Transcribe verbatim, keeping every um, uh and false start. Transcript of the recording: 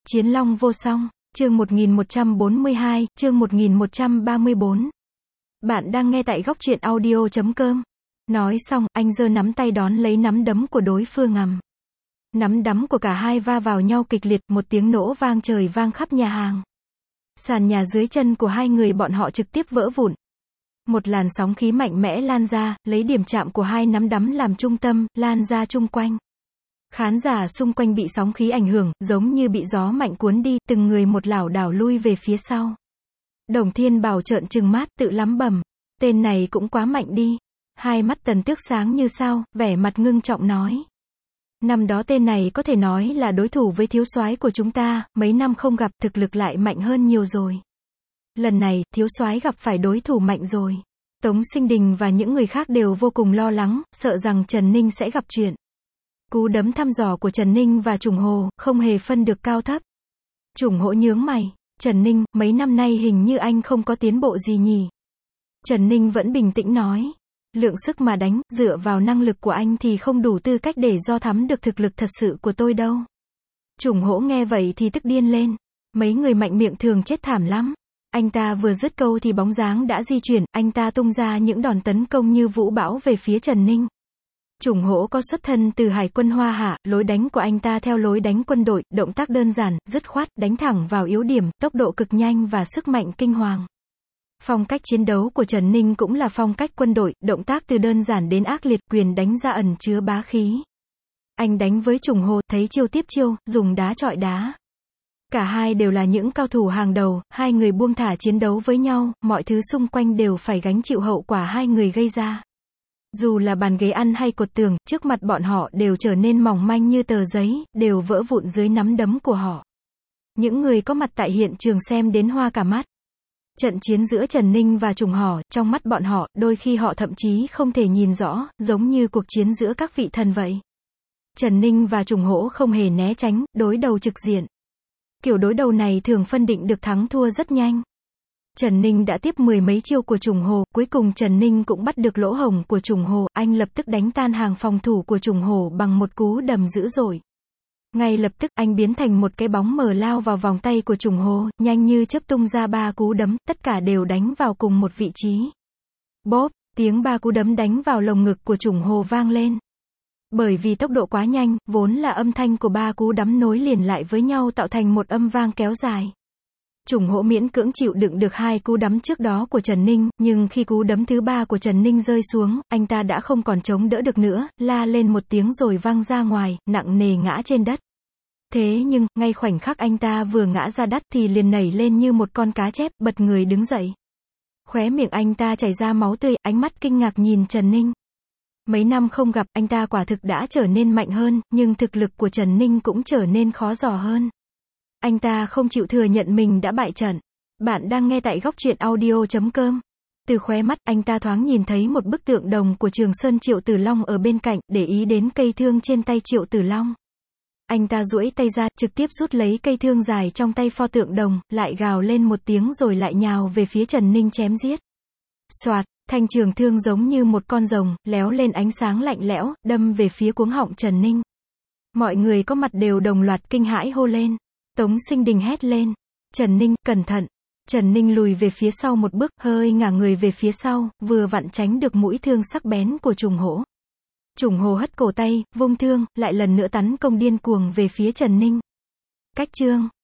Chiến Long vô song, chương một nghìn một trăm bốn mươi hai, chương một nghìn một trăm ba mươi bốn. Bạn đang nghe tại góc truyện audio chấm com. Nói xong, anh giơ nắm tay đón lấy nắm đấm của đối phương ầm. Nắm đấm của cả hai va vào nhau kịch liệt, một tiếng nổ vang trời vang khắp nhà hàng. Sàn nhà dưới chân của hai người bọn họ trực tiếp vỡ vụn. Một làn sóng khí mạnh mẽ lan ra, lấy điểm chạm của hai nắm đấm làm trung tâm, lan ra chung quanh. Khán giả xung quanh bị sóng khí ảnh hưởng, giống như bị gió mạnh cuốn đi, từng người một lảo đảo lui về phía sau. Đồng Thiên Bảo trợn trừng mắt, tự lắm bẩm, tên này cũng quá mạnh đi. Hai mắt Tần Tước sáng như sao, vẻ mặt ngưng trọng nói. Năm đó tên này có thể nói là đối thủ với thiếu soái của chúng ta, mấy năm không gặp, thực lực lại mạnh hơn nhiều rồi. Lần này, thiếu soái gặp phải đối thủ mạnh rồi. Tống Sinh Đình và những người khác đều vô cùng lo lắng, sợ rằng Trần Ninh sẽ gặp chuyện. Cú đấm thăm dò của Trần Ninh và Trùng Hồ, không hề phân được cao thấp. Trùng Hỗ nhướng mày, Trần Ninh, mấy năm nay hình như anh không có tiến bộ gì nhỉ? Trần Ninh vẫn bình tĩnh nói. Lượng sức mà đánh, dựa vào năng lực của anh thì không đủ tư cách để do thắm được thực lực thật sự của tôi đâu. Trùng Hỗ nghe vậy thì tức điên lên. Mấy người mạnh miệng thường chết thảm lắm. Anh ta vừa dứt câu thì bóng dáng đã di chuyển, anh ta tung ra những đòn tấn công như vũ bão về phía Trần Ninh. Trùng Hỗ có xuất thân từ Hải quân Hoa Hạ, lối đánh của anh ta theo lối đánh quân đội, động tác đơn giản, dứt khoát, đánh thẳng vào yếu điểm, tốc độ cực nhanh và sức mạnh kinh hoàng. Phong cách chiến đấu của Trần Ninh cũng là phong cách quân đội, động tác từ đơn giản đến ác liệt, quyền đánh ra ẩn chứa bá khí. Anh đánh với Trùng Hồ, thấy chiêu tiếp chiêu, dùng đá chọi đá. Cả hai đều là những cao thủ hàng đầu, hai người buông thả chiến đấu với nhau, mọi thứ xung quanh đều phải gánh chịu hậu quả hai người gây ra. Dù là bàn ghế ăn hay cột tường, trước mặt bọn họ đều trở nên mỏng manh như tờ giấy, đều vỡ vụn dưới nắm đấm của họ. Những người có mặt tại hiện trường xem đến hoa cả mắt. Trận chiến giữa Trần Ninh và Trùng Hổ, trong mắt bọn họ, đôi khi họ thậm chí không thể nhìn rõ, giống như cuộc chiến giữa các vị thần vậy. Trần Ninh và Trùng Hổ không hề né tránh, đối đầu trực diện. Kiểu đối đầu này thường phân định được thắng thua rất nhanh. Trần Ninh đã tiếp mười mấy chiêu của Trùng Hồ, cuối cùng Trần Ninh cũng bắt được lỗ hổng của Trùng Hồ, anh lập tức đánh tan hàng phòng thủ của Trùng Hồ bằng một cú đầm dữ dội. Ngay lập tức, anh biến thành một cái bóng mờ lao vào vòng tay của Trùng Hồ, nhanh như chớp tung ra ba cú đấm, tất cả đều đánh vào cùng một vị trí. Bóp, tiếng ba cú đấm đánh vào lồng ngực của Trùng Hồ vang lên. Bởi vì tốc độ quá nhanh, vốn là âm thanh của ba cú đấm nối liền lại với nhau tạo thành một âm vang kéo dài. Trùng Hỗ miễn cưỡng chịu đựng được hai cú đấm trước đó của Trần Ninh, nhưng khi cú đấm thứ ba của Trần Ninh rơi xuống, anh ta đã không còn chống đỡ được nữa, la lên một tiếng rồi văng ra ngoài, nặng nề ngã trên đất. Thế nhưng, ngay khoảnh khắc anh ta vừa ngã ra đất thì liền nảy lên như một con cá chép, bật người đứng dậy. Khóe miệng anh ta chảy ra máu tươi, ánh mắt kinh ngạc nhìn Trần Ninh. Mấy năm không gặp, anh ta quả thực đã trở nên mạnh hơn, nhưng thực lực của Trần Ninh cũng trở nên khó dò hơn. Anh ta không chịu thừa nhận mình đã bại trận. Bạn đang nghe tại góc truyện audio chấm com. Từ khóe mắt, anh ta thoáng nhìn thấy một bức tượng đồng của Trường Sơn Triệu Tử Long ở bên cạnh, để ý đến cây thương trên tay Triệu Tử Long. Anh ta duỗi tay ra, trực tiếp rút lấy cây thương dài trong tay pho tượng đồng, lại gào lên một tiếng rồi lại nhào về phía Trần Ninh chém giết. Soạt, thanh trường thương giống như một con rồng, léo lên ánh sáng lạnh lẽo, đâm về phía cuống họng Trần Ninh. Mọi người có mặt đều đồng loạt kinh hãi hô lên. Tống Sinh Đình hét lên. Trần Ninh, cẩn thận. Trần Ninh lùi về phía sau một bước, hơi ngả người về phía sau, vừa vặn tránh được mũi thương sắc bén của Trùng Hỗ. Trùng Hồ hất cổ tay, vung thương, lại lần nữa tấn công điên cuồng về phía Trần Ninh. Cách chương.